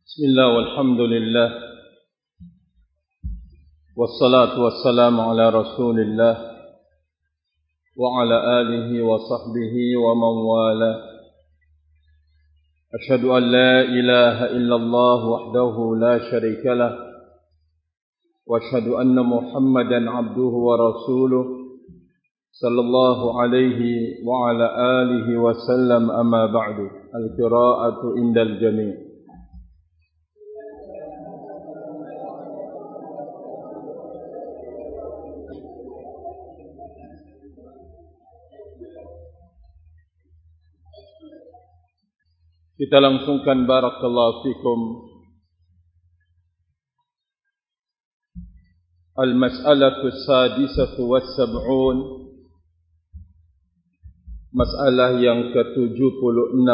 Bismillah walhamdulillah wassalatu wassalamu ala rasulillah wa ala alihi wa sahbihi wa man wala. Ashhadu an la ilaha illallah wahdahu la sharika lah wa ashhadu anna Muhammadan abduhu wa rasuluh sallallahu alaihi wa ala alihi wa sallam. Amma ba'du. Al-qira'atu indal jami'. Kita langsungkan barakallahu fikum al-mas'alatu as-sadisatu was-sab'un, masalah yang ke-76.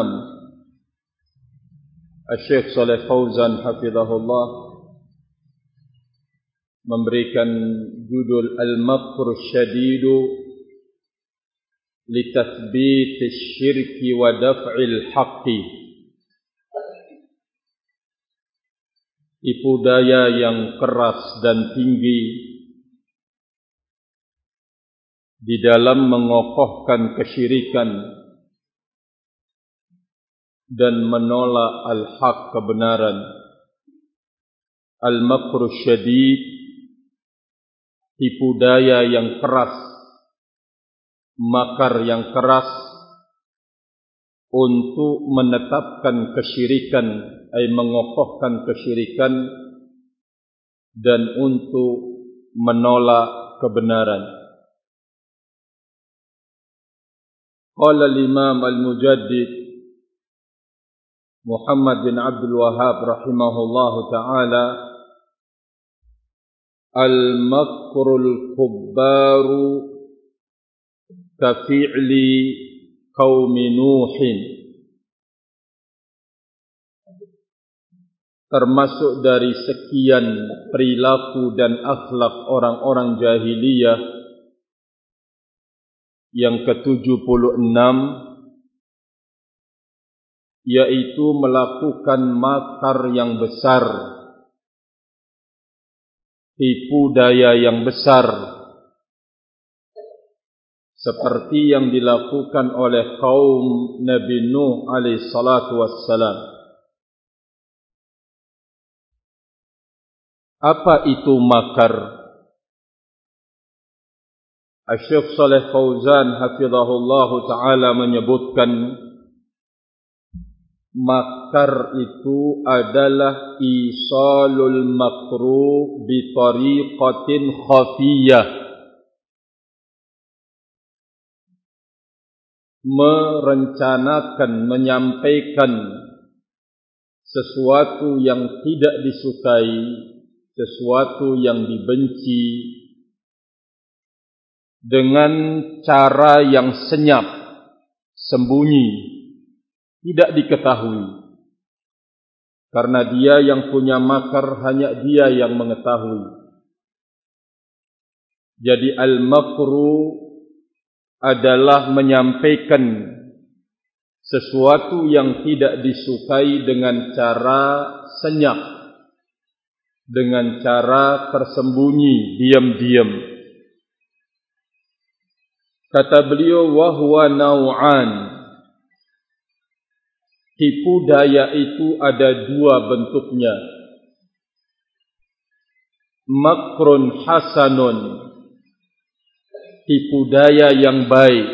Syekh Shalih Fauzan hafizahullah memberikan judul Al-Makru Syadidu Litathbit Syirki wa Daf'il Haqqi. Tipu daya yang keras dan tinggi di dalam mengokohkan kesyirikan dan menolak al-haq, kebenaran. Al-makru syadid, tipu daya yang keras, makar yang keras untuk menetapkan kesyirikan, mengokohkan kesyirikan dan untuk menolak kebenaran. Qala al-Imam al-Mujaddid Muhammad bin Abdul Wahhab rahimahullahu ta'ala, al-makrul kubbaru kafi'li qaumi Nuhin. Termasuk dari sekian perilaku dan akhlak orang-orang jahiliyah yang ke-76, yaitu melakukan makar yang besar, tipu daya yang besar, seperti yang dilakukan oleh kaum Nabi Nuh alaihi salatu wassalam. Apa itu makar? Syekh Shalih Fauzan hafizahullah ta'ala menyebutkan, makar itu adalah isalul makruh bi tariqatin khafiyah, merencanakan, menyampaikan sesuatu yang tidak disukai, sesuatu yang dibenci, dengan cara yang senyap, sembunyi, tidak diketahui. Karena dia yang punya makar, hanya dia yang mengetahui. Jadi al-makru adalah menyampaikan sesuatu yang tidak disukai dengan cara senyap, dengan cara tersembunyi, diam-diam. Kata beliau, wa huwa naw'an. Tipu daya itu ada dua bentuknya. Makrun hasanun, tipu daya yang baik.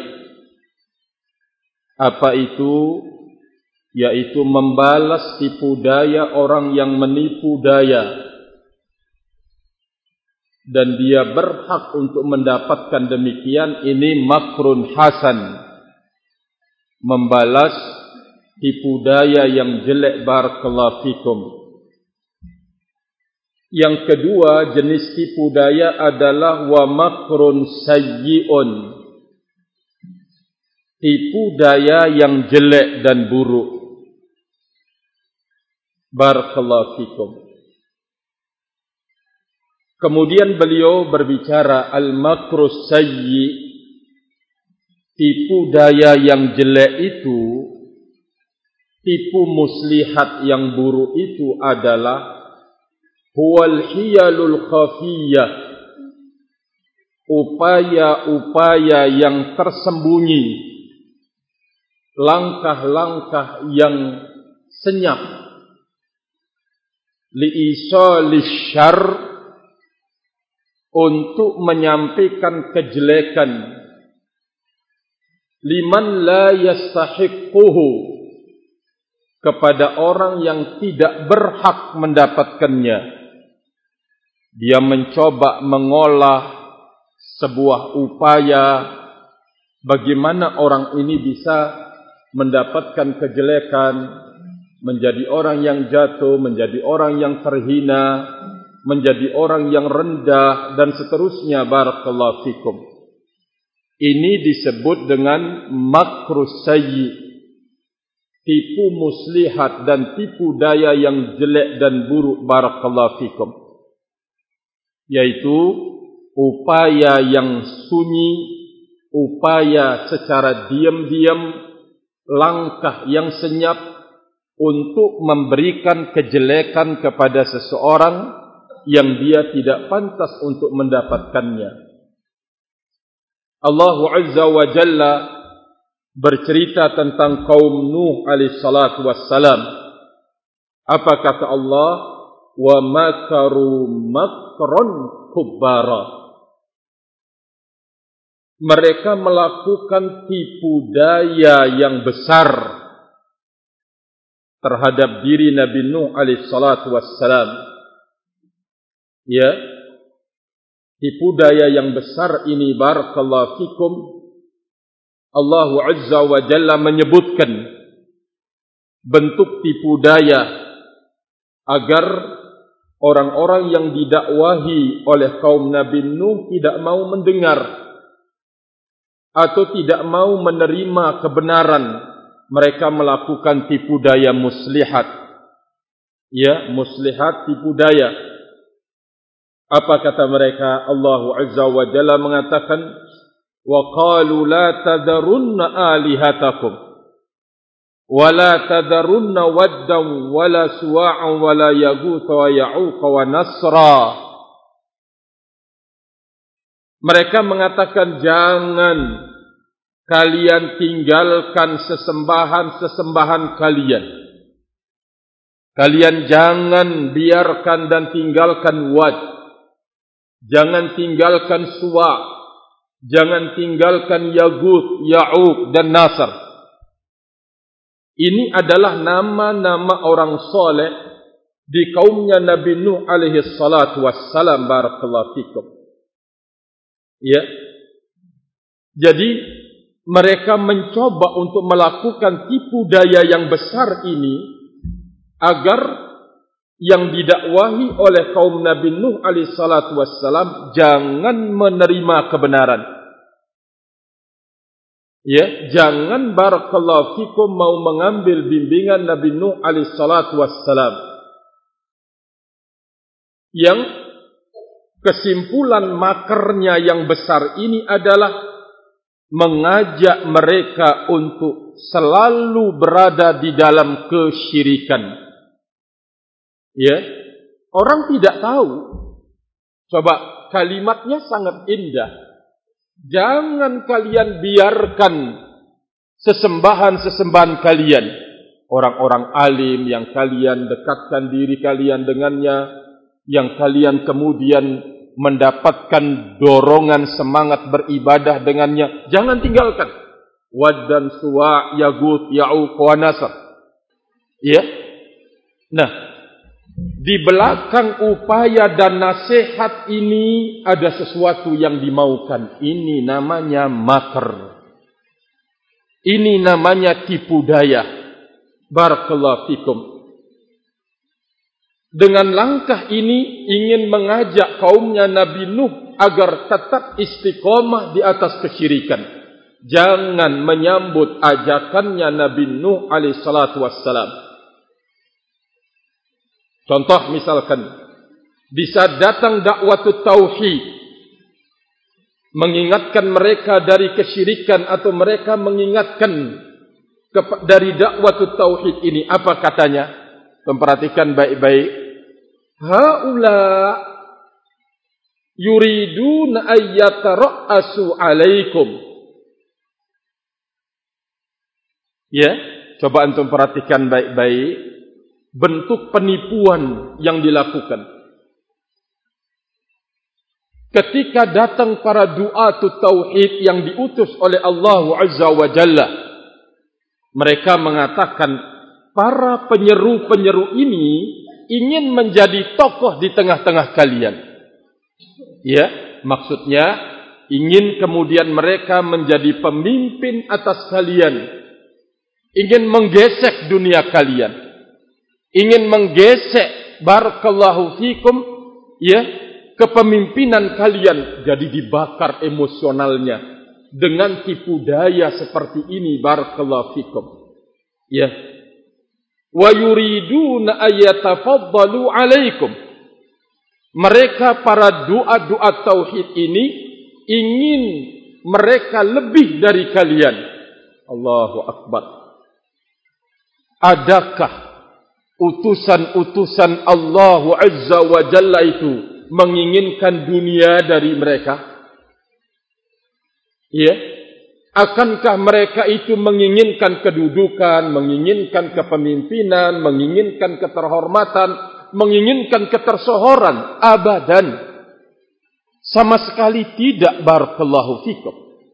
Apa itu? Yaitu membalas tipu daya orang yang menipu daya, dan dia berhak untuk mendapatkan demikian. Ini makrun hasan, membalas tipu daya yang jelek. Barakallahu fikum. Yang kedua jenis tipu daya adalah wa makrun sayyi'un, tipu daya yang jelek dan buruk. Barakallahu fikum. Kemudian beliau berbicara al-makru sayyi, tipu daya yang jelek itu tipu muslihat yang buruk itu adalah huwal hiyalul khafiyah, upaya-upaya yang tersembunyi, langkah-langkah yang senyap, li'isalis syarr, untuk menyampaikan kejelekan, liman la yastahiquhu, kepada orang yang tidak berhak mendapatkannya. Dia mencoba mengolah sebuah upaya bagaimana orang ini bisa mendapatkan kejelekan, menjadi orang yang jatuh, menjadi orang yang terhina, menjadi orang yang rendah, dan seterusnya. Barakallahu fikum. Ini disebut dengan makrus sayyi, tipu muslihat dan tipu daya yang jelek dan buruk. Barakallahu fikum. Yaitu upaya yang sunyi, upaya secara diam-diam, langkah yang senyap untuk memberikan kejelekan kepada seseorang yang dia tidak pantas untuk mendapatkannya. Allah Azza wa Jalla bercerita tentang kaum Nuh alaihi salatu wassalam. Apa kata Allah? Wa makaru makron kubbara. Mereka melakukan tipu daya yang besar terhadap diri Nabi Nuh alaihi salatu wassalam. Ya, tipu daya yang besar ini, barakallahu fikum, Allah Azza wa Jalla menyebutkan bentuk tipu daya agar orang-orang yang didakwahi oleh kaum Nabi Nuh tidak mau mendengar atau tidak mau menerima kebenaran. Mereka melakukan tipu daya muslihat. Ya, muslihat, tipu daya. Apa kata mereka? Allah Azza wa Jalla mengatakan, wa qalu la tadharunna alihatakum wa la tadharunna waddan wa la suwa'an wa la yaghutha wa ya'uqa wa nasra. Mereka mengatakan, jangan kalian tinggalkan sesembahan-sesembahan kalian. Kalian jangan biarkan dan tinggalkan Wad. Jangan tinggalkan Suwa. Jangan tinggalkan Yaguth, Ya'uq dan Nasr. Ini adalah nama-nama orang soleh di kaumnya Nabi Nuh alaihi salatu wassalam. Barakallahu fikum. Ya. Jadi mereka mencoba untuk melakukan tipu daya yang besar ini agar yang didakwahi oleh kaum Nabi Nuh alaihi salatu wassalam jangan menerima kebenaran. Ya, jangan barakallahu fikum mau mengambil bimbingan Nabi Nuh alaihi salatu wassalam. Yang kesimpulan makarnya yang besar ini adalah mengajak mereka untuk selalu berada di dalam kesyirikan. Ya, orang tidak tahu. Coba, kalimatnya sangat indah. Jangan kalian biarkan sesembahan-sesembahan kalian, orang-orang alim yang kalian dekatkan diri kalian dengannya, yang kalian kemudian mendapatkan dorongan semangat beribadah dengannya. Jangan tinggalkan Wad dan Suwa', Yaguth, Ya'uq wa Nasr. Ya. Nah, di belakang upaya dan nasihat ini ada sesuatu yang dimaukan. Ini namanya makar. Ini namanya tipu daya. Barakallahu fikum. Dengan langkah ini ingin mengajak kaumnya Nabi Nuh agar tetap istiqomah di atas kesyirikan. Jangan menyambut ajakannya Nabi Nuh alaihi salatu wassalam. Contoh misalkan, bisa datang dakwatut tauhid, mengingatkan mereka dari kesyirikan, atau mereka mengingatkan dari dakwah tauhid ini. Apa katanya? Memperhatikan baik-baik. Haula yuriduna ayyatara'asu alaikum. Ya, coba antum perhatikan baik-baik bentuk penipuan yang dilakukan. Ketika datang para du'atut tauhid yang diutus oleh Allah Azza wa Jalla, mereka mengatakan para penyeru-penyeru ini ingin menjadi tokoh di tengah-tengah kalian. Ya, maksudnya ingin kemudian mereka menjadi pemimpin atas kalian. Ingin menggesek dunia kalian. Ingin menggesek barakallahu fikum, ya, kepemimpinan kalian. Jadi dibakar emosionalnya dengan tipu daya seperti ini, barakallahu fikum. Ya. Wa yuriduna ayatafaddalu alaikum. Mereka para doa-doa tauhid ini ingin mereka lebih dari kalian. Allahu Akbar. Adakah utusan-utusan Allah Azza wa Jalla itu menginginkan dunia dari mereka? Ya. Akankah mereka itu menginginkan kedudukan, menginginkan kepemimpinan, menginginkan keterhormatan, menginginkan ketersohoran? Abadan. Sama sekali tidak, barakallahu fikum.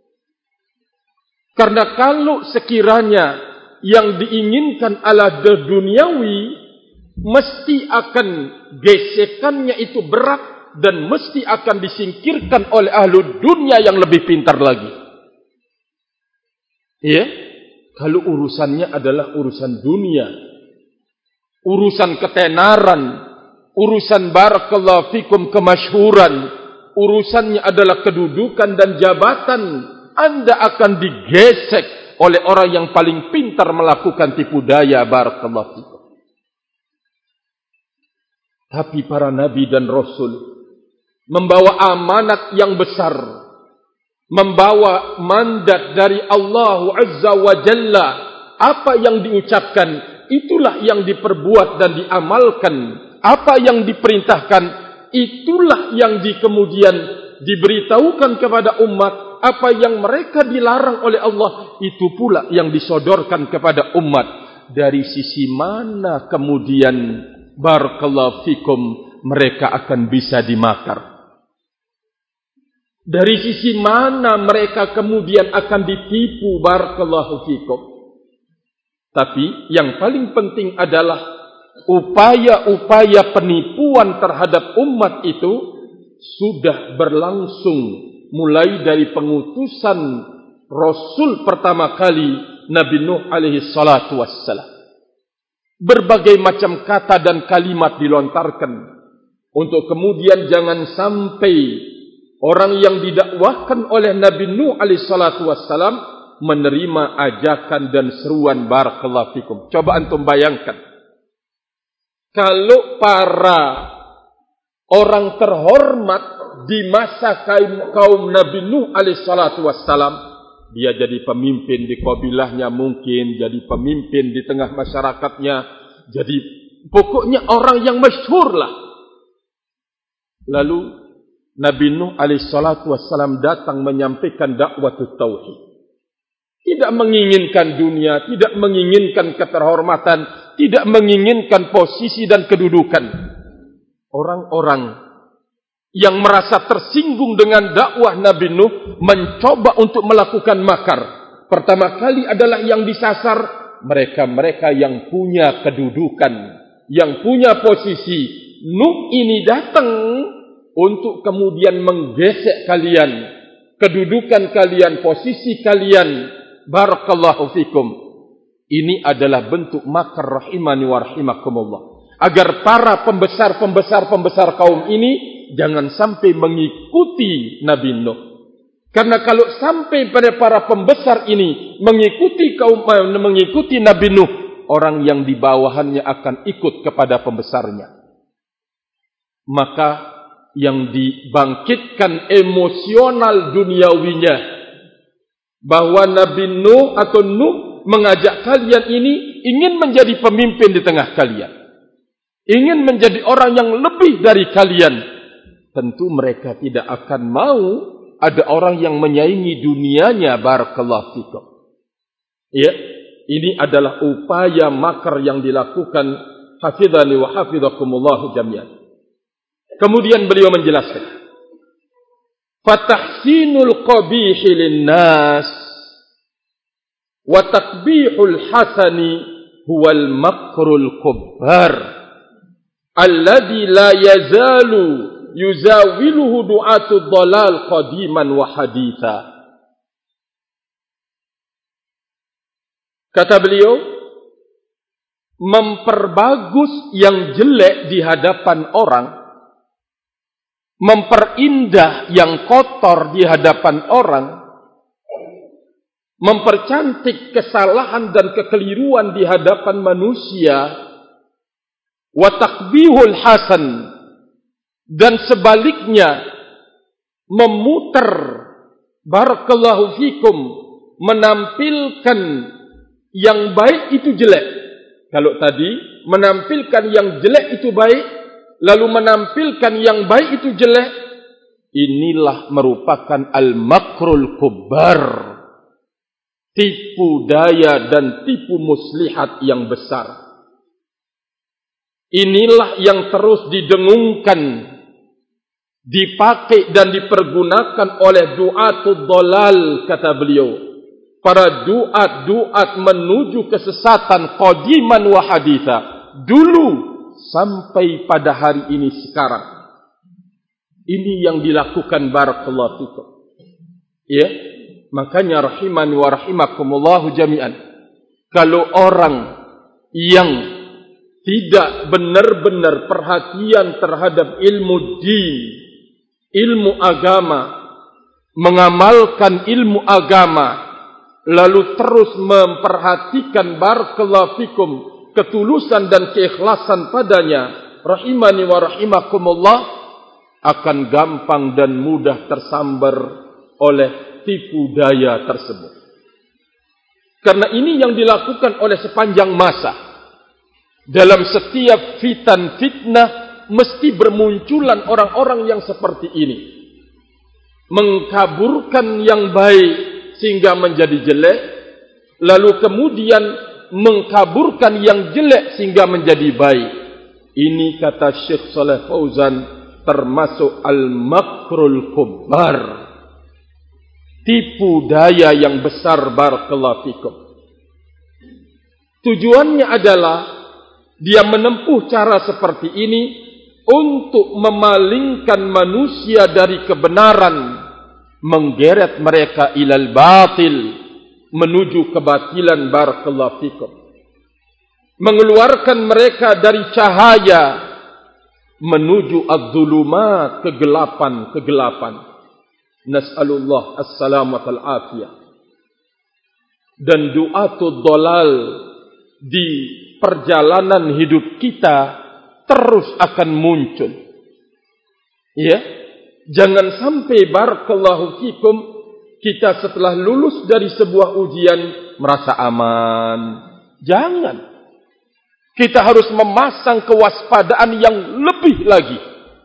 Karena kalau sekiranya yang diinginkan adalah duniawi, mesti akan gesekannya itu berat dan mesti akan disingkirkan oleh ahlu dunia yang lebih pintar lagi. Ya, kalau urusannya adalah urusan dunia, urusan ketenaran, urusan barakallahu fikum kemasyhuran, urusannya adalah kedudukan dan jabatan, Anda akan digesek oleh orang yang paling pintar melakukan tipu daya, barakallahu fikum. Tapi para nabi dan rasul membawa amanat yang besar, membawa mandat dari Allah Azza wa Jalla. Apa yang diucapkan, itulah yang diperbuat dan diamalkan. Apa yang diperintahkan, itulah yang kemudian diberitahukan kepada umat. Apa yang mereka dilarang oleh Allah, itu pula yang disodorkan kepada umat. Dari sisi mana kemudian barakallahu fikum mereka akan bisa dimakar? Dari sisi mana mereka kemudian akan ditipu, barakallahu fikum? Tapi yang paling penting adalah upaya-upaya penipuan terhadap umat itu sudah berlangsung mulai dari pengutusan Rasul pertama kali Nabi Nuh alaihi salatu wassalam. Berbagai macam kata dan kalimat dilontarkan untuk kemudian jangan sampai orang yang didakwahkan oleh Nabi Nuh alaihi salatu wassalam menerima ajakan dan seruan, barakallahu fikum. Coba antum bayangkan, kalau para orang terhormat di masa kaum Nabi Nuh alaihi salatu wassalam, dia jadi pemimpin di kabilahnya, mungkin jadi pemimpin di tengah masyarakatnya, jadi pokoknya orang yang masyhur lah. Lalu Nabi Nuh alaihi salatu wassalam datang menyampaikan dakwah tauhid. Tidak menginginkan dunia, tidak menginginkan keterhormatan, tidak menginginkan posisi dan kedudukan. Orang-orang yang merasa tersinggung dengan dakwah Nabi Nuh mencoba untuk melakukan makar. Pertama kali adalah yang disasar mereka-mereka yang punya kedudukan, yang punya posisi. Nuh ini datang untuk kemudian menggesek kalian, kedudukan kalian, posisi kalian. Barakallahu fikum. Ini adalah bentuk makar, rahimani wa rahimakumullah. Agar para pembesar kaum ini jangan sampai mengikuti Nabi Nuh. Karena kalau sampai pada para pembesar ini mengikuti Nabi Nuh, orang yang di bawahannya akan ikut kepada pembesarnya. Maka yang dibangkitkan emosional duniawinya, bahwa Nabi Nuh atau Nuh mengajak kalian ini ingin menjadi pemimpin di tengah kalian, ingin menjadi orang yang lebih dari kalian, tentu mereka tidak akan mau ada orang yang menyaingi dunianya. Barakallahu fikum. Ya, ini adalah upaya makar yang dilakukan hafizani wa hafizakumullah jami'an. Kemudian beliau menjelaskan, fatahsinul qabihi linnas wa takbihul hasani huwal makrul kubbar alladhi la yazalu yuzawiluhu du'atud dhalal qadiman wa haditha. Kata beliau, memperbagus yang jelek di hadapan orang, memperindah yang kotor di hadapan orang, mempercantik kesalahan dan kekeliruan di hadapan manusia, wa takbihul hasan, dan sebaliknya memutar, barakallahu fikum, menampilkan yang baik itu jelek. Kalau tadi menampilkan yang jelek itu baik, lalu menampilkan yang baik itu jelek, inilah merupakan al-makrul kubbar, tipu daya dan tipu muslihat yang besar. Inilah yang terus didengungkan, dipakai dan dipergunakan oleh du'atul dhalal, kata beliau. Para duat menuju kesesatan qadiman wa haditha, dulu sampai pada hari ini sekarang. Ini yang dilakukan, barakallahu fikum. Ya, makanya rahimani wa rahimakumullah jami'an. Kalau orang yang tidak benar-benar perhatian terhadap ilmu din, ilmu agama, mengamalkan ilmu agama, lalu terus memperhatikan, barakallahu fikum, ketulusan dan keikhlasan padanya, rahimani wa rahimakumullah, akan gampang dan mudah tersambar oleh tipu daya tersebut. Karena ini yang dilakukan oleh sepanjang masa. Dalam setiap fitnah mesti bermunculan orang-orang yang seperti ini, mengkaburkan yang baik sehingga menjadi jelek, lalu kemudian mengkaburkan yang jelek sehingga menjadi baik. Ini kata Syekh Shalih Fauzan termasuk al-makrul kubbar, tipu daya yang besar, barakallahu fikum. Tujuannya adalah dia menempuh cara seperti ini untuk memalingkan manusia dari kebenaran, menggeret mereka ilal batil, menuju kebatilan, barakallahu fikum. Mengeluarkan mereka dari cahaya menuju az-zulumat, kegelapan. Nas'alullah as-salamat al-afiyah. Dan du'atul dhalal di perjalanan hidup kita terus akan muncul. Ya, jangan sampai, barakallahu fikum, kita setelah lulus dari sebuah ujian merasa aman. Jangan. Kita harus memasang kewaspadaan yang lebih lagi.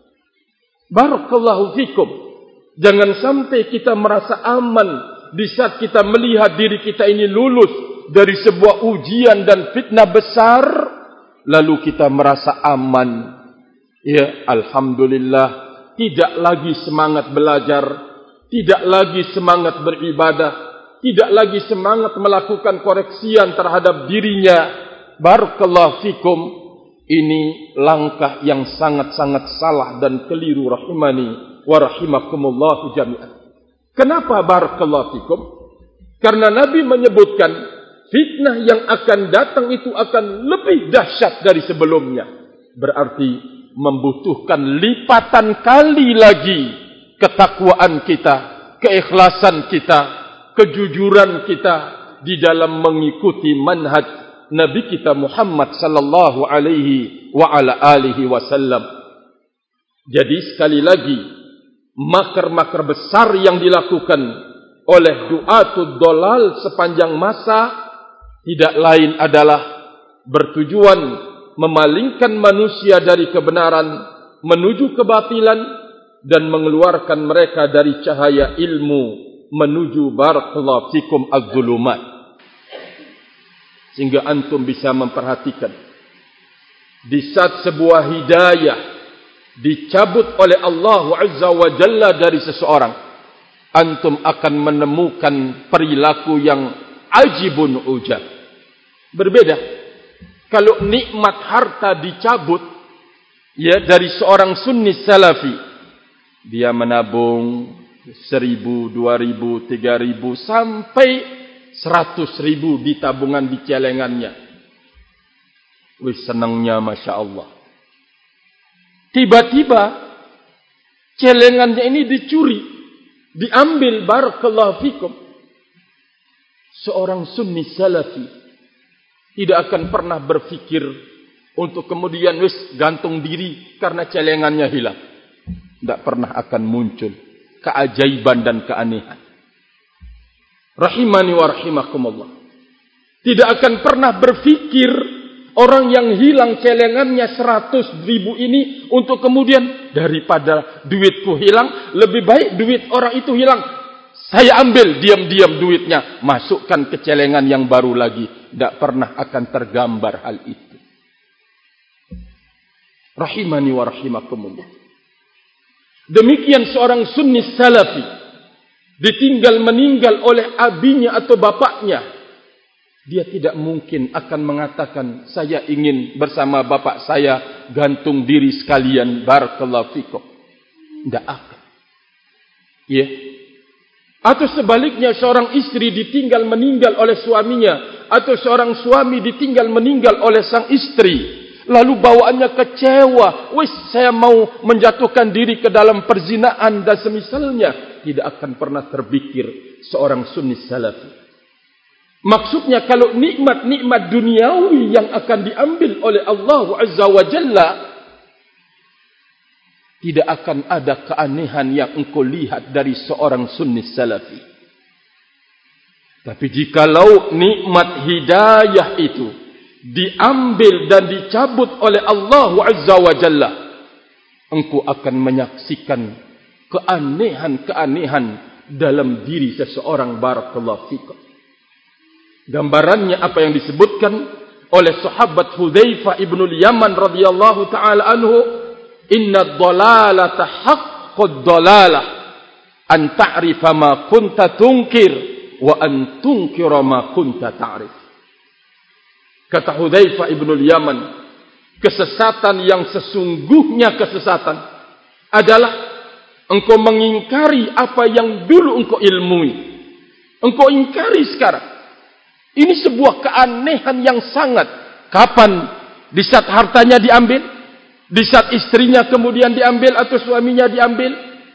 Barakallahu fikum. Jangan sampai kita merasa aman di saat kita melihat diri kita ini lulus dari sebuah ujian dan fitnah besar, lalu kita merasa aman. Ya, alhamdulillah, tidak lagi semangat belajar, tidak lagi semangat beribadah, tidak lagi semangat melakukan koreksian terhadap dirinya. Barakallahu fikum. Ini langkah yang sangat-sangat salah dan keliru, rahimani wa rahimakumullah jami'an. Kenapa barakallahu fikum? Karena Nabi menyebutkan fitnah yang akan datang itu akan lebih dahsyat dari sebelumnya. Berarti membutuhkan lipatan kali lagi ketakwaan kita, keikhlasan kita, kejujuran kita di dalam mengikuti manhaj Nabi kita Muhammad sallallahu alaihi wa ala alihi wasallam. Jadi sekali lagi, makar-makar besar yang dilakukan oleh du'atul dhalal sepanjang masa tidak lain adalah bertujuan memalingkan manusia dari kebenaran menuju kebatilan dan mengeluarkan mereka dari cahaya ilmu menuju barakallahu fikum az-zulumat. Sehingga antum bisa memperhatikan di saat sebuah hidayah dicabut oleh Allah Azza wa Jalla dari seseorang, antum akan menemukan perilaku yang ajibun ujab. Berbeda kalau nikmat harta dicabut ya dari seorang sunni salafi, dia menabung 1.000, 2.000, 3.000 sampai 100.000 di tabungan di celengannya. Wih, senangnya Masya Allah. Tiba-tiba celengannya ini dicuri, diambil, barakallahu fikum. Seorang sunni salafi tidak akan pernah berfikir untuk kemudian gantung diri karena celengannya hilang. Tidak pernah akan muncul keajaiban dan keanehan. Rahimani wa rahimakumullah. Tidak akan pernah berfikir orang yang hilang celengannya 100.000 ini untuk kemudian daripada duitku hilang, lebih baik duit orang itu hilang, saya ambil diam-diam duitnya, masukkan ke celengan yang baru lagi. Tidak pernah akan tergambar hal itu. Rahimani wa rahimakumullah. Demikian seorang sunni salafi ditinggal meninggal oleh abinya atau bapaknya, dia tidak mungkin akan mengatakan saya ingin bersama bapak saya gantung diri sekalian, barakallahu fikum. Tidak akan. Ya. Atau sebaliknya seorang istri ditinggal meninggal oleh suaminya, atau seorang suami ditinggal meninggal oleh sang istri, lalu bawaannya kecewa, wis saya mau menjatuhkan diri ke dalam perzinaan dan semisalnya. Tidak akan pernah terpikir seorang sunni salafi. Maksudnya kalau nikmat-nikmat duniawi yang akan diambil oleh Allah Azza wa Jalla, tidak akan ada keanehan yang engkau lihat dari seorang sunni salafi. Tapi jikalau nikmat hidayah itu diambil dan dicabut oleh Allah Azza wa Jalla, engkau akan menyaksikan keanehan-keanehan dalam diri seseorang, barakallahu fikum. Gambarannya apa yang disebutkan oleh sahabat Hudzaifah ibn al-Yaman radhiyallahu taala anhu, inna dhalalata haqqud dhalalah an ta'rifa ma kunta tunkir wa an tunkira ma kunta ta'rif. Kata Hudzaifah ibn al-Yaman, kesesatan yang sesungguhnya kesesatan adalah engkau mengingkari apa yang dulu engkau ilmui. Engkau ingkari sekarang. Ini sebuah keanehan yang sangat. Kapan? Di saat hartanya diambil? Di saat istrinya kemudian diambil atau suaminya diambil?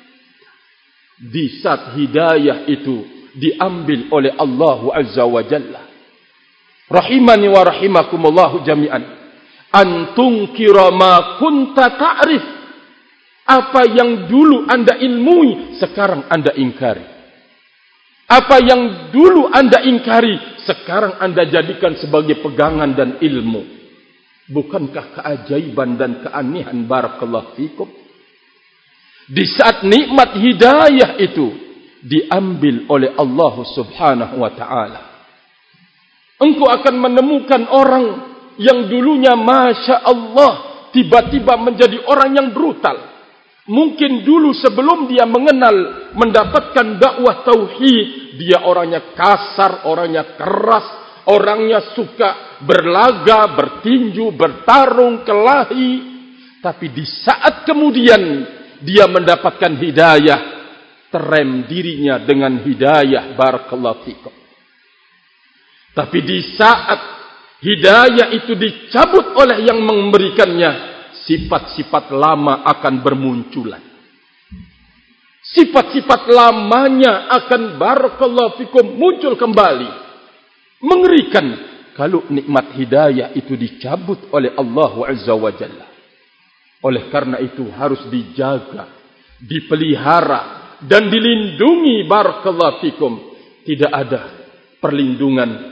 Di saat hidayah itu diambil oleh Allah Azza wa Jalla. Rahimani wa rahimakumullahu jami'an. Antum kira ma kunta ta'rif. Apa yang dulu anda ilmui, sekarang anda ingkari. Apa yang dulu anda ingkari, sekarang anda jadikan sebagai pegangan dan ilmu. Bukankah keajaiban dan keanehan, barakallahu fikum? Di saat nikmat hidayah itu diambil oleh Allah Subhanahu wa ta'ala, engkau akan menemukan orang yang dulunya Masya Allah tiba-tiba menjadi orang yang brutal. Mungkin dulu sebelum dia mengenal, mendapatkan dakwah tauhid, dia orangnya kasar, orangnya keras, orangnya suka berlaga, bertinju, bertarung, kelahi. Tapi di saat kemudian dia mendapatkan hidayah, terem dirinya dengan hidayah, barakallahu fikum. Tapi di saat hidayah itu dicabut oleh yang memberikannya, sifat-sifat lama akan bermunculan. Sifat-sifat lamanya akan, barakallahu fikum, muncul kembali. Mengerikan kalau nikmat hidayah itu dicabut oleh Allah Azza wa Jalla. Oleh karena itu harus dijaga, dipelihara dan dilindungi, barakallahu fikum. Tidak ada perlindungan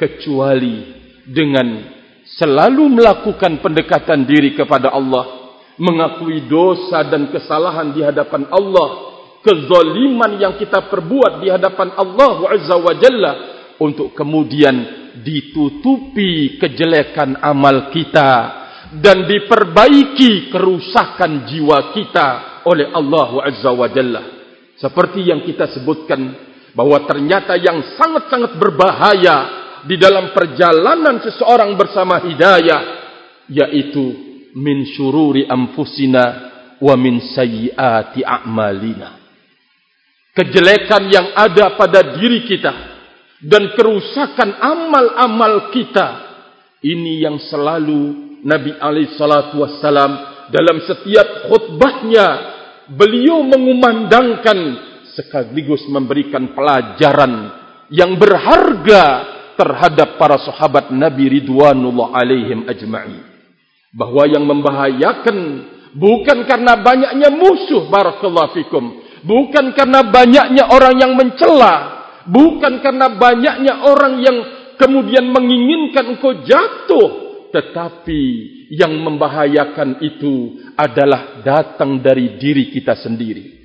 kecuali dengan selalu melakukan pendekatan diri kepada Allah, mengakui dosa dan kesalahan di hadapan Allah, kezaliman yang kita perbuat di hadapan Allah Azza wa Jalla, untuk kemudian ditutupi kejelekan amal kita dan diperbaiki kerusakan jiwa kita oleh Allah Azza wa Jalla. Seperti yang kita sebutkan, bahwa ternyata yang sangat-sangat berbahaya di dalam perjalanan seseorang bersama hidayah, yaitu min syururi anfusina wa min sayyiati a'malina. Kejelekan yang ada pada diri kita dan kerusakan amal-amal kita, ini yang selalu Nabi SAW dalam setiap khutbahnya beliau mengumandangkan sekaligus memberikan pelajaran yang berharga terhadap para sahabat Nabi ridwanullah alaihim ajma'in, bahwa yang membahayakan bukan karena banyaknya musuh, barakallahu fikum, bukan karena banyaknya orang yang mencela, bukan karena banyaknya orang yang kemudian menginginkan engkau jatuh, tetapi yang membahayakan itu adalah datang dari diri kita sendiri.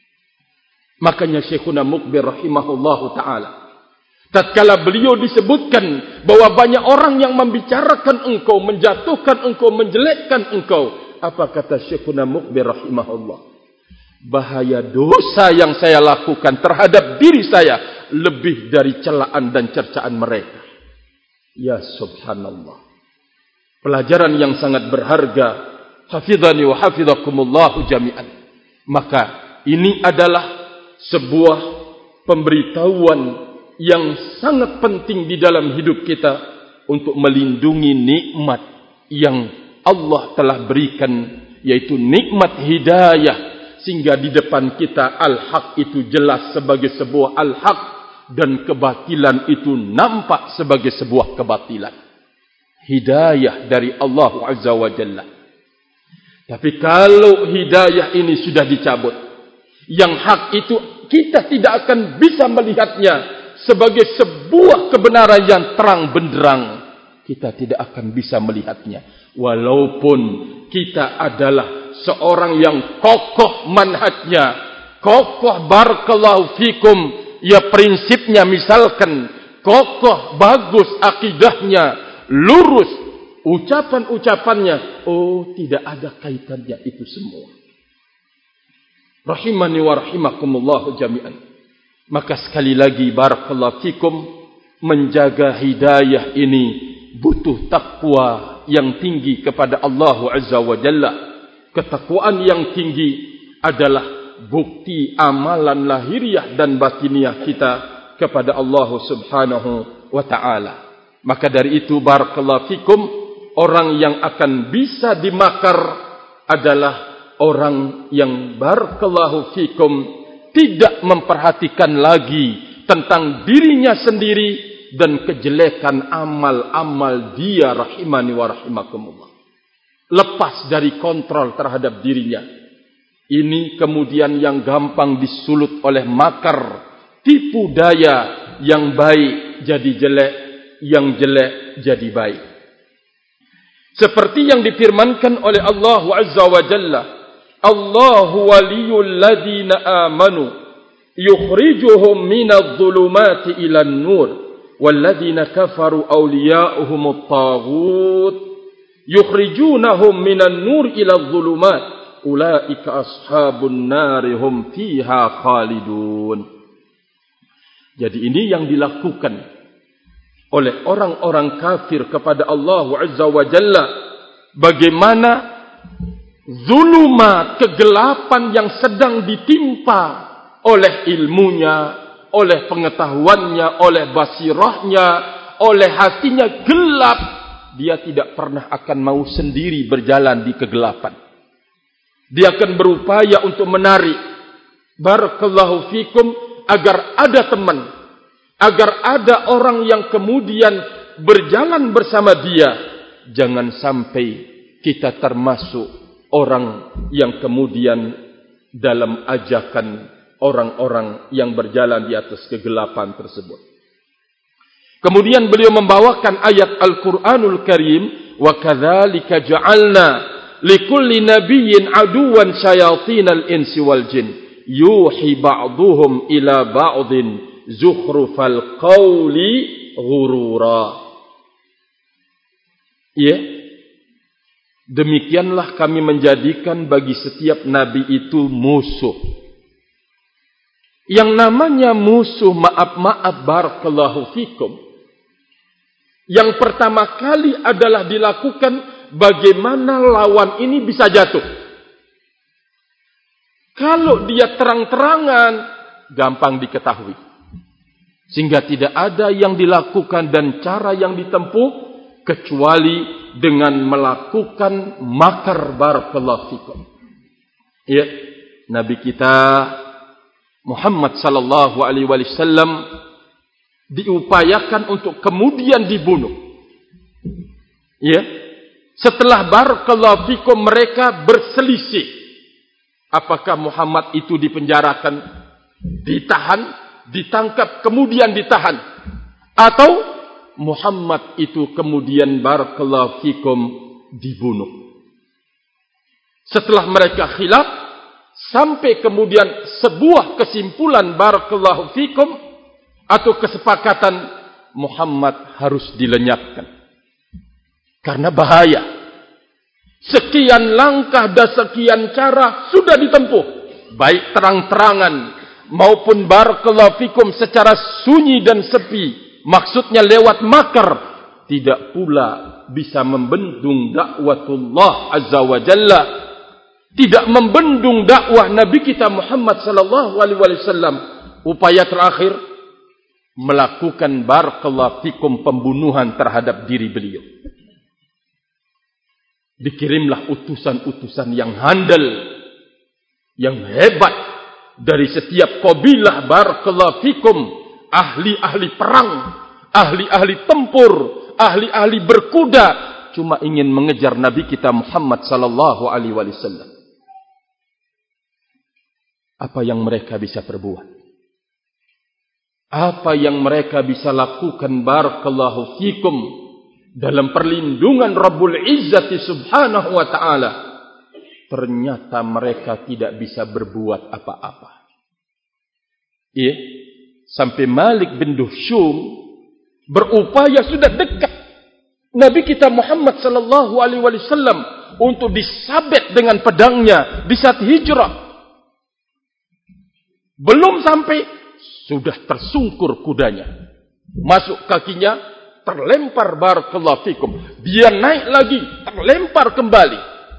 Makanya Syekhuna Mukbir rahimahullahu ta'ala, tatkala beliau disebutkan bahwa banyak orang yang membicarakan engkau, menjatuhkan engkau, menjelekkan engkau, apa kata Syekhuna Mukbir rahimahullah? Bahaya dosa yang saya lakukan terhadap diri saya lebih dari celaan dan cercaan mereka. Ya subhanallah. Pelajaran yang sangat berharga. Hafidhani wa hafidhakumullahu jami'an. Maka ini adalah sebuah pemberitahuan yang sangat penting di dalam hidup kita untuk melindungi nikmat yang Allah telah berikan, yaitu nikmat hidayah, sehingga di depan kita al-haq itu jelas sebagai sebuah al-haq dan kebatilan itu nampak sebagai sebuah kebatilan. Hidayah dari Allah Azza wa Jalla. Tapi kalau hidayah ini sudah dicabut, yang hak itu kita tidak akan bisa melihatnya sebagai sebuah kebenaran yang terang benderang. Kita tidak akan bisa melihatnya. Walaupun kita adalah seorang yang kokoh manhajnya, kokoh barakallahu fikum, ya prinsipnya misalkan, kokoh bagus akidahnya, lurus ucapan-ucapannya, oh tidak ada kaitannya itu semua. Rahimani wa rahimakumullah jami'an. Maka sekali lagi barakallahu fikum, menjaga hidayah ini butuh takwa yang tinggi kepada Allah Azza wa Jalla. Ketakwaan yang tinggi adalah bukti amalan lahiriah dan batiniah kita kepada Allah Subhanahu wa ta'ala. Maka dari itu barakallahu fikum, orang yang akan bisa dimakar adalah orang yang barakallahu fikum tidak memperhatikan lagi tentang dirinya sendiri dan kejelekan amal-amal dia, rahimani wa rahimakumullah. Lepas dari kontrol terhadap dirinya. Ini kemudian yang gampang disulut oleh makar, tipu daya, yang baik jadi jelek, yang jelek jadi baik. Seperti yang difirmankan oleh Allah Azza wa Jalla, Allahu waliyul ladina amanu yukhrijuhum minadh dhulumati ilan nur walladina kafaru awliya'uhumut taghut yukhrijunahum minan nur iladh dhulumat ulaika ashabun nari hum fiha khalidun. Jadi ini yang dilakukan oleh orang-orang kafir kepada Allah Azza wa Jalla, bagaimana zulumat, kegelapan yang sedang ditimpa oleh ilmunya, oleh pengetahuannya, oleh basirahnya, oleh hatinya gelap. Dia tidak pernah akan mau sendiri berjalan di kegelapan. Dia akan berupaya untuk menarik, barakallahu fikum, agar ada teman, agar ada orang yang kemudian berjalan bersama dia. Jangan sampai kita termasuk orang yang kemudian dalam ajakan orang-orang yang berjalan di atas kegelapan tersebut. Kemudian beliau membawakan ayat Al-Qur'anul Karim, wa kadzalika ja'alna likulli nabiyyin aduwan syayatinal insi wal jin yuhi ba'duhum ila ba'din zukhrufal qawli ghurura. Ya, demikianlah kami menjadikan bagi setiap nabi itu musuh. Yang namanya musuh, maaf barakallahu fikum, yang pertama kali adalah dilakukan bagaimana lawan ini bisa jatuh. Kalau dia terang-terangan, gampang diketahui. Sehingga tidak ada yang dilakukan dan cara yang ditempuh kecuali dengan melakukan makar barakallahu fikum. Ya, Nabi kita Muhammad sallallahu alaihi wasallam diupayakan untuk kemudian dibunuh. Ya. Setelah barakallahu fikum mereka berselisih. Apakah Muhammad itu dipenjarakan, ditahan, ditangkap, kemudian ditahan, atau Muhammad itu kemudian barakallahu fikum dibunuh. Setelah mereka khilaf, sampai kemudian sebuah kesimpulan barakallahu fikum atau kesepakatan, Muhammad harus dilenyapkan. Karena bahaya. Sekian langkah dan sekian cara sudah ditempuh. Baik terang-terangan maupun barakallahu fikum secara sunyi dan sepi. Maksudnya lewat makar. Tidak pula bisa membendung dakwatullah azza wa jalla. Tidak membendung dakwah Nabi kita Muhammad sallallahu alaihi wasallam. Upaya terakhir melakukan barakallahu fikum pembunuhan terhadap diri beliau. Dikirimlah utusan-utusan yang handal, yang hebat dari setiap kabilah barakallahu fikum, ahli-ahli perang, ahli-ahli tempur, ahli-ahli berkuda, cuma ingin mengejar Nabi kita Muhammad sallallahu alaihi wasallam. Apa yang mereka bisa perbuat? Apa yang mereka bisa lakukan barakallahu fikum dalam perlindungan Rabbul Izzati subhanahu wa ta'ala? Ternyata mereka tidak bisa berbuat apa-apa. Ya, sampai Malik bin Duhsyum berupaya sudah dekat Nabi kita Muhammad sallallahu alaihi wasallam untuk disabet dengan pedangnya di saat hijrah. Belum sampai sudah tersungkur kudanya. Masuk kakinya, terlempar barakallahu fikum. Dia naik lagi, terlempar kembali.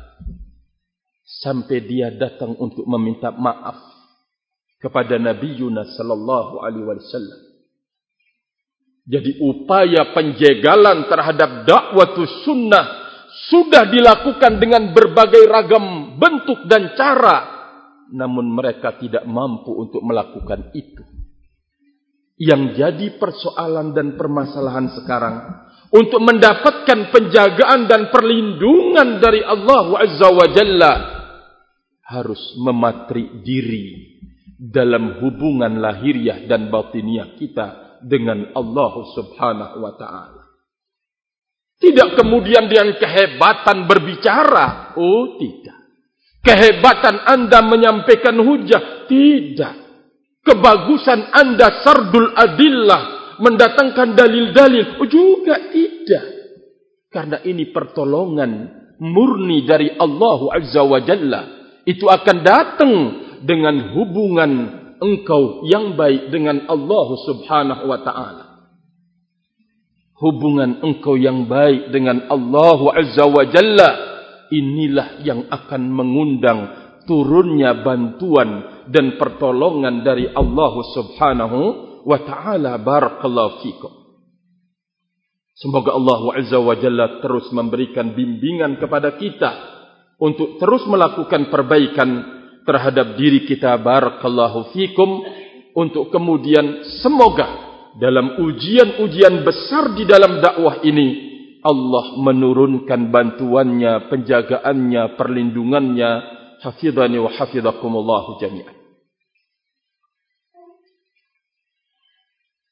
Sampai dia datang untuk meminta maaf kepada Nabi Yunus sallallahu alaihi wasallam. Jadi upaya penjegalan terhadap dakwatus sunnah sudah dilakukan dengan berbagai ragam bentuk dan cara. Namun mereka tidak mampu untuk melakukan itu. Yang jadi persoalan dan permasalahan sekarang, untuk mendapatkan penjagaan dan perlindungan dari Allah Azza wa Jalla, harus mematri diri dalam hubungan lahiriah dan batiniah kita dengan Allah Subhanahu wa ta'ala. Tidak kemudian dengan kehebatan berbicara. Oh tidak. Kehebatan Anda menyampaikan hujah. Tidak. Kebagusan Anda sardul adillah, mendatangkan dalil-dalil, juga tidak. Karena ini pertolongan murni dari Allah Azza wa Jalla. Itu akan datang dengan hubungan engkau yang baik dengan Allah Subhanahu wa ta'ala. Hubungan engkau yang baik dengan Allah Azza wa Jalla, inilah yang akan mengundang turunnya bantuan dan pertolongan dari Allah Subhanahu wa ta'ala. Barakallahu fikum. Semoga Allah Azza wa Jalla terus memberikan bimbingan kepada kita untuk terus melakukan perbaikan terhadap diri kita. Barakallahu fikum. Untuk kemudian semoga dalam ujian-ujian besar di dalam dakwah ini, Allah menurunkan bantuannya, penjagaannya, perlindungannya. Hafidhani wa hafidhakumullahu jami'an.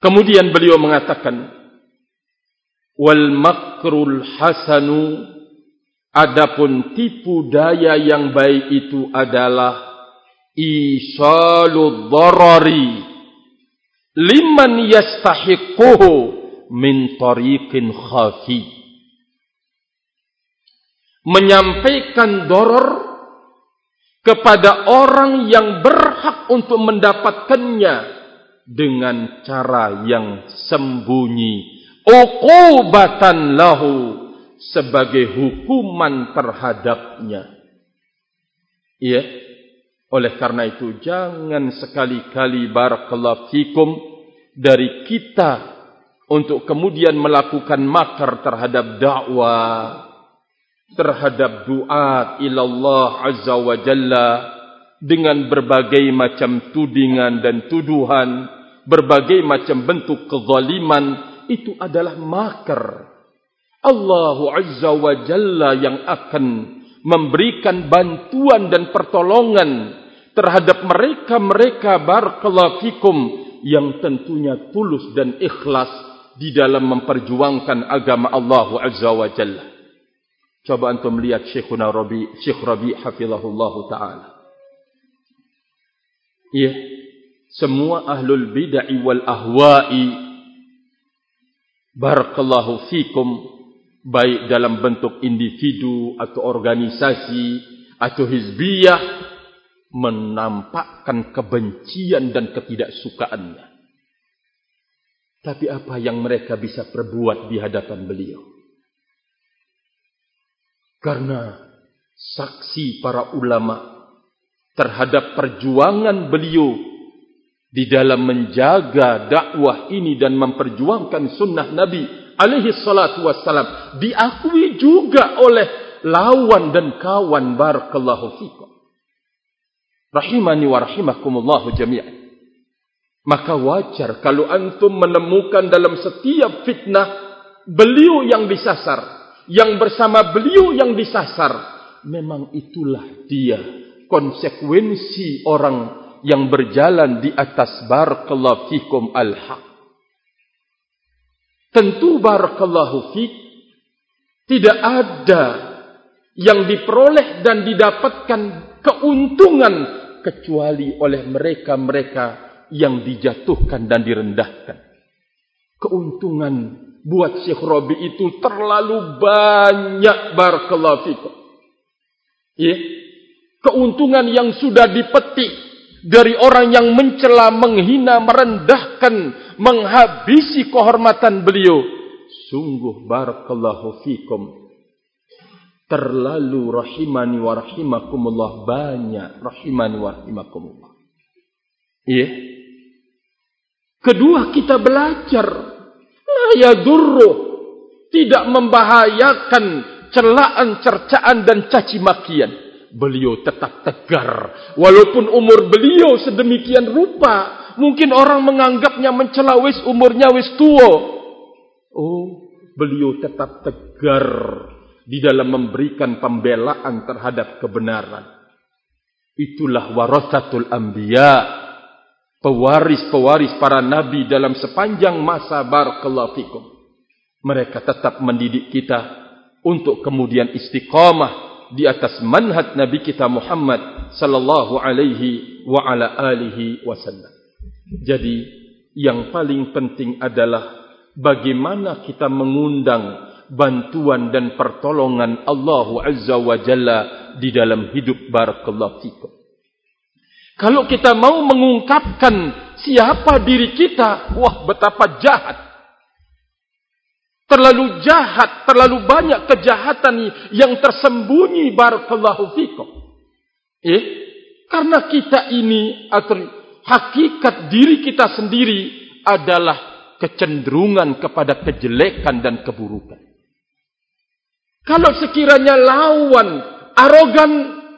Kemudian beliau mengatakan, wal makrul hasanu, adapun tipu daya yang baik itu adalah isalud darari liman yastahiquhu min tariqin khafi. Menyampaikan doror kepada orang yang berhak untuk mendapatkannya dengan cara yang sembunyi, uqubatan lahu, sebagai hukuman terhadapnya. Iya. Oleh karena itu jangan sekali-kali barakallahu fikum dari kita untuk kemudian melakukan makar terhadap dakwah, terhadap duat ilallah azza wa jalla dengan berbagai macam tudingan dan tuduhan, berbagai macam bentuk kezaliman. Itu adalah makar. Allah azza wa jalla yang akan memberikan bantuan dan pertolongan terhadap mereka-mereka barakallahu fikum yang tentunya tulus dan ikhlas di dalam memperjuangkan agama Allah azza wa jalla. Coba antum lihat Syekh Rabi hafizahullahu taala. Iya, semua ahlul bid'ah wal ahwa'i barakallahu fikum, baik dalam bentuk individu atau organisasi atau hizbiyah, menampakkan kebencian dan ketidaksukaannya. Tapi apa yang mereka bisa perbuat di hadapan beliau? Karena saksi para ulama terhadap perjuangan beliau di dalam menjaga dakwah ini dan memperjuangkan sunnah Nabi alaihi salatu wassalam, diakui juga oleh lawan dan kawan barakallahu fikum. Rahimani wa rahimakumullahu jami'an. Maka wajar kalau antum menemukan dalam setiap fitnah beliau yang disasar, yang bersama beliau yang disasar. Memang itulah dia konsekuensi orang yang berjalan di atas barakallahu fikum al-haq. Tentu barakallahu fik, tidak ada yang diperoleh dan didapatkan keuntungan kecuali oleh mereka-mereka yang dijatuhkan dan direndahkan. Keuntungan buat Syekh Rabi itu terlalu banyak barakallahu fikum. Ya, keuntungan yang sudah dipetik dari orang yang mencela, menghina, merendahkan, menghabisi kehormatan beliau. Sungguh barakallahu fikum, terlalu rahimani wa rahimakumullah, banyak rahimani wa rahimakumullah. Iya. Kedua, kita belajar la yadurru, tidak membahayakan celaan, cercaan dan caci makian. Beliau tetap tegar. Walaupun umur beliau sedemikian rupa, mungkin orang menganggapnya mencela, wis umurnya wis tua. Oh, beliau tetap tegar di dalam memberikan pembelaan terhadap kebenaran. Itulah warasatul anbiya, pewaris-pewaris para nabi dalam sepanjang masa barakallahu fikum. Mereka tetap mendidik kita untuk kemudian istiqamah di atas manhaj Nabi kita Muhammad sallallahu alaihi wa ala alihi wasallam. Jadi yang paling penting adalah bagaimana kita mengundang bantuan dan pertolongan Allah azza wa jalla di dalam hidup barakallahu fikum. Kalau kita mau mengungkapkan siapa diri kita, wah betapa jahat. Terlalu jahat, terlalu banyak kejahatan yang tersembunyi barakallahu fikum. Karena kita ini atau hakikat diri kita sendiri adalah kecenderungan kepada kejelekan dan keburukan. Kalau sekiranya lawan arogan,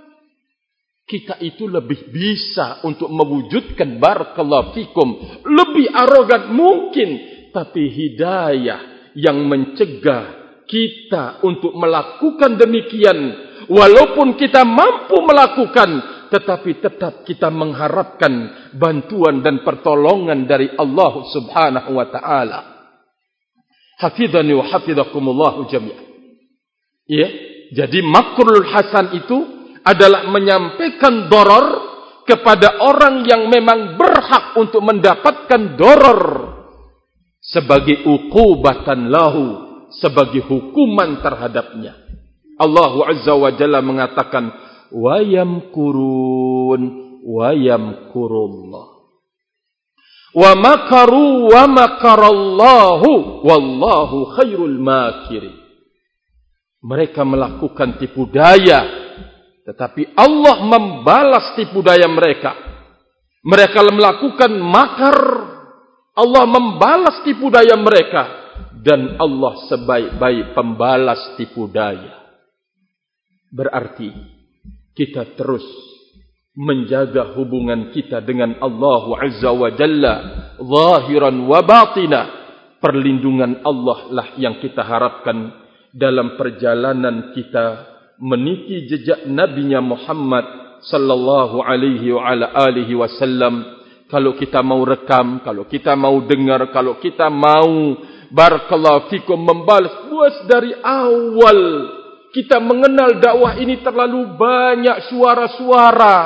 kita itu lebih bisa untuk mewujudkan barakallahu fikum, lebih arogan mungkin, tapi hidayah yang mencegah kita untuk melakukan demikian. Walaupun kita mampu melakukan, tetapi tetap kita mengharapkan bantuan dan pertolongan dari Allah Subhanahu wa taala. Hafizani wa hafizakumullah jami'an. Ya, jadi makrul hasan itu adalah menyampaikan doror kepada orang yang memang berhak untuk mendapatkan doror sebagai uqubatan lahu, sebagai hukuman terhadapnya. Allah Azza wa Jalla mengatakan wa yamkurun wa yamkurullah wa makaru wa makarallahu wallahu khairul makirin. Mereka melakukan tipu daya, tetapi Allah membalas tipu daya mereka. Mereka melakukan makar, Allah membalas tipu daya mereka, dan Allah sebaik-baik pembalas tipu daya. Berarti kita terus menjaga hubungan kita dengan Allah Azza wa Jalla zahiran wa batina. Perlindungan Allah lah yang kita harapkan dalam perjalanan kita meniti jejak Nabi-Nya Muhammad sallallahu alaihi wa ala alihi wasallam. Kalau kita mau rekam, kalau kita mau dengar, kalau kita mau barakallahu fikum membalas, buas dari awal kita mengenal dakwah ini terlalu banyak suara-suara,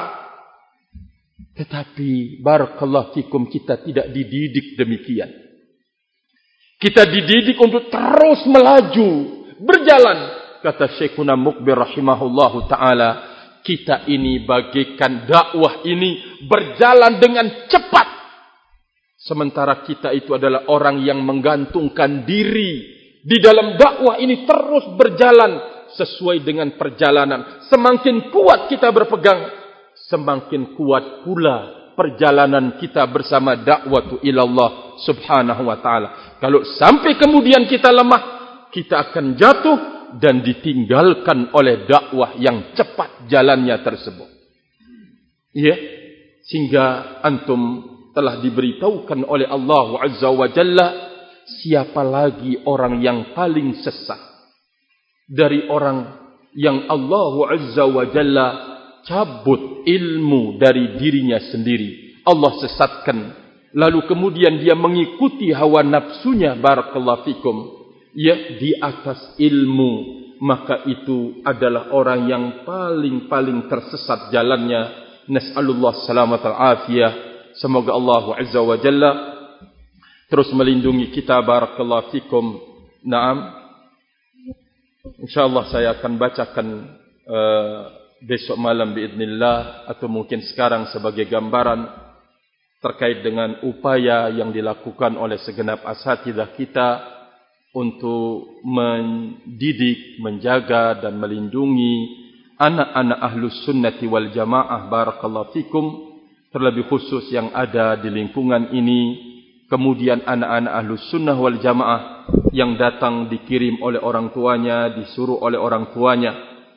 tetapi barakallahu fikum kita tidak dididik demikian. Kita dididik untuk terus melaju, berjalan. Kata Syekhuna Mukbir rahimahullahu ta'ala, kita ini bagaikan dakwah ini berjalan dengan cepat. Sementara kita itu adalah orang yang menggantungkan diri di dalam dakwah ini terus berjalan sesuai dengan perjalanan. Semakin kuat kita berpegang, semakin kuat pula perjalanan kita bersama dakwah ilallah subhanahu wa ta'ala. Kalau sampai kemudian kita lemah, kita akan jatuh dan ditinggalkan oleh dakwah yang cepat jalannya tersebut. Ya, sehingga antum telah diberitahukan oleh Allah Azza wa Jalla, siapa lagi orang yang paling sesat dari orang yang Allah Azza wa Jalla cabut ilmu dari dirinya sendiri. Allah sesatkan, lalu kemudian dia mengikuti hawa nafsunya, barakallahu fikum, ya, di atas ilmu, maka itu adalah orang yang paling tersesat jalannya. Nas'alullah salamat al-afiyah. Semoga Allah Azza wa Jalla terus melindungi kita, barakallahu fikum. Naam, insyaallah saya akan bacakan besok malam biidznillah, atau mungkin sekarang sebagai gambaran terkait dengan upaya yang dilakukan oleh segenap asatidzah kita untuk mendidik, menjaga dan melindungi anak-anak ahlus sunnati wal jamaah, barakallahu fikum, terlebih khusus yang ada di lingkungan ini. Kemudian anak-anak ahlus sunnah wal jamaah yang datang dikirim oleh orang tuanya, disuruh oleh orang tuanya.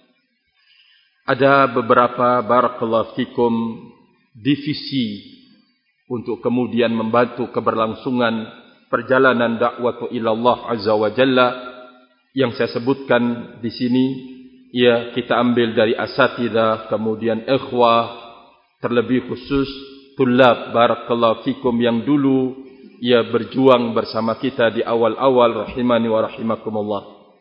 Ada beberapa, barakallahu fikum, divisi untuk kemudian membantu keberlangsungan perjalanan dakwah ilallah azza wa jalla yang saya sebutkan di sini. Ya, kita ambil dari asatidzah, kemudian ikhwah, terlebih khusus tulab, barakallahu fikum, yang dulu ya berjuang bersama kita di awal-awal, rahimani wa rahimakumullah.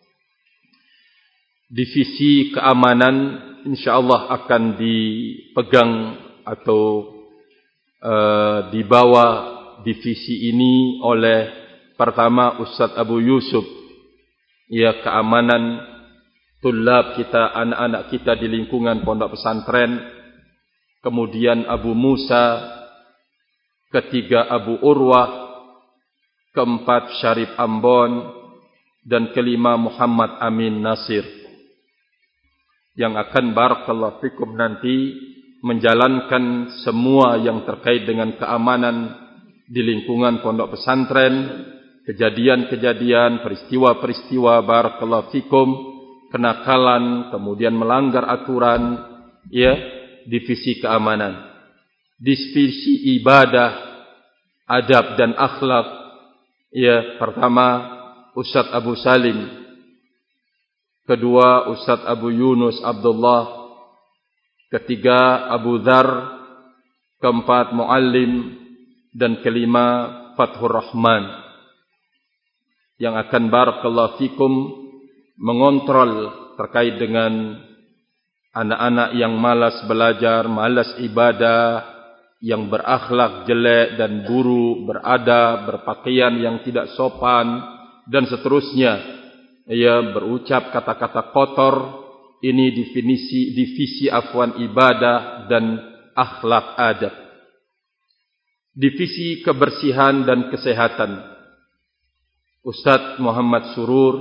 Divisi keamanan insyaallah akan dipegang atau dibawa divisi ini oleh pertama Ustaz Abu Yusuf, ya, keamanan tulab kita, anak-anak kita di lingkungan pondok pesantren. Kemudian Abu Musa, ketiga Abu Urwah, keempat Syarif Ambon, dan kelima Muhammad Amin Nasir, yang akan barakallahu fikum nanti menjalankan semua yang terkait dengan keamanan di lingkungan pondok pesantren, kejadian-kejadian, peristiwa-peristiwa, barakallahu fikum, kenakalan, kemudian melanggar aturan, ya, divisi keamanan. Divisi ibadah, adab dan akhlak, ya, pertama Ustaz Abu Salim, kedua Ustaz Abu Yunus Abdullah, ketiga Abu Dzar, keempat Muallim, dan kelima Fathur Rahman, yang akan barakallahu fikum mengontrol terkait dengan anak-anak yang malas belajar, malas ibadah, yang berakhlak jelek dan buruk, beradab, berpakaian yang tidak sopan, dan seterusnya. Ia berucap kata-kata kotor. Ini divisi afwan ibadah dan akhlak adab. Divisi kebersihan dan kesehatan, Ustaz Muhammad Surur,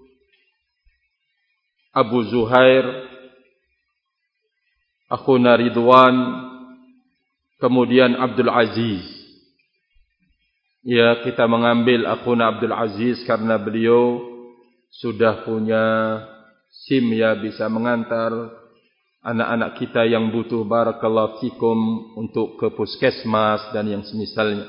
Abu Zuhair, Akhuna Ridwan, kemudian Abdul Aziz. Ya, kita mengambil Akhuna Abdul Aziz karena beliau sudah punya SIM, ya, bisa mengantar anak-anak kita yang butuh barakallahu fikum untuk ke puskesmas dan yang semisalnya.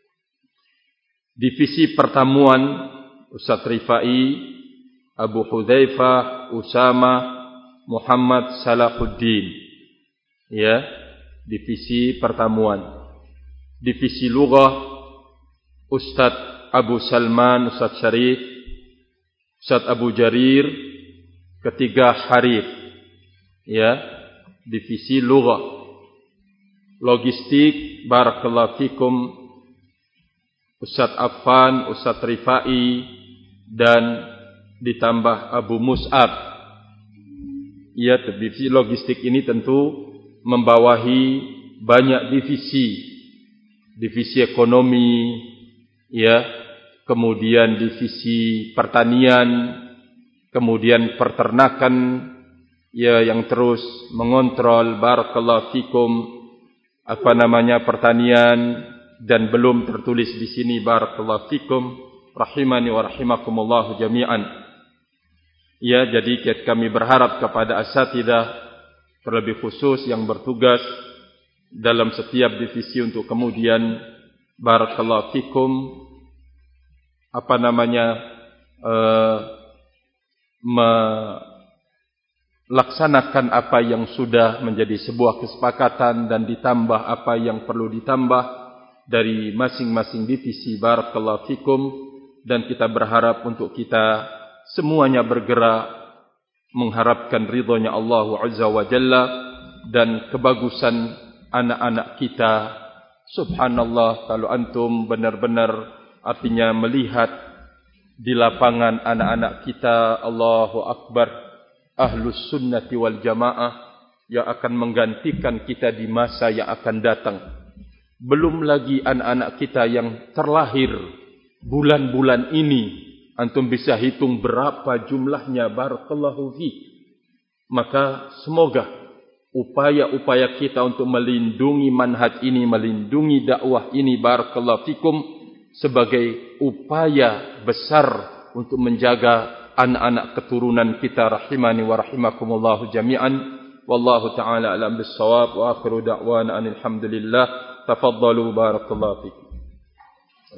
Divisi pertamuan, Ustaz Rifai, Abu Hudzaifah, Usama, Muhammad Salahuddin. Ya, divisi pertamuan. Divisi lughah, Ustaz Abu Salman, Ustaz Syarif, Ustaz Abu Jarir, ketiga Harif. Ya, divisi lughah. Logistik, barakallahu fikum, Ustaz Affan, Ustaz Rifai, dan ditambah Abu Mus'ab. Ya, divisi logistik ini tentu membawahi banyak divisi. Divisi ekonomi, ya, kemudian divisi pertanian, kemudian peternakan, ya, yang terus mengontrol barakallahu fikum pertanian, dan belum tertulis di sini barakallahu fikum rahimani wa rahimakumullah jami'an. Ya, jadi kami berharap kepada asatidzah terlebih khusus yang bertugas dalam setiap divisi untuk kemudian barakallahu fikum melaksanakan apa yang sudah menjadi sebuah kesepakatan dan ditambah apa yang perlu ditambah dari masing-masing divisi barakallahu fikum, dan kita berharap untuk kita semuanya bergerak mengharapkan ridhonya Allah Azza wa Jalla dan kebagusan anak-anak kita. Subhanallah, kalau antum benar-benar artinya melihat di lapangan anak-anak kita, Allahu Akbar, Ahlus Sunnati wal Jamaah yang akan menggantikan kita di masa yang akan datang. Belum lagi anak-anak kita yang terlahir bulan-bulan ini, antum bisa hitung berapa jumlahnya barakallahu fi. Maka semoga upaya-upaya kita untuk melindungi manhaj ini, melindungi dakwah ini barakallahu fikum sebagai upaya besar untuk menjaga anak-anak keturunan kita rahimani wa rahimakumullah jami'an. Wallahu ta'ala alam bis-shawab wa akhiru da'wana alhamdulillah. Tafaddalu barakallahu fikum.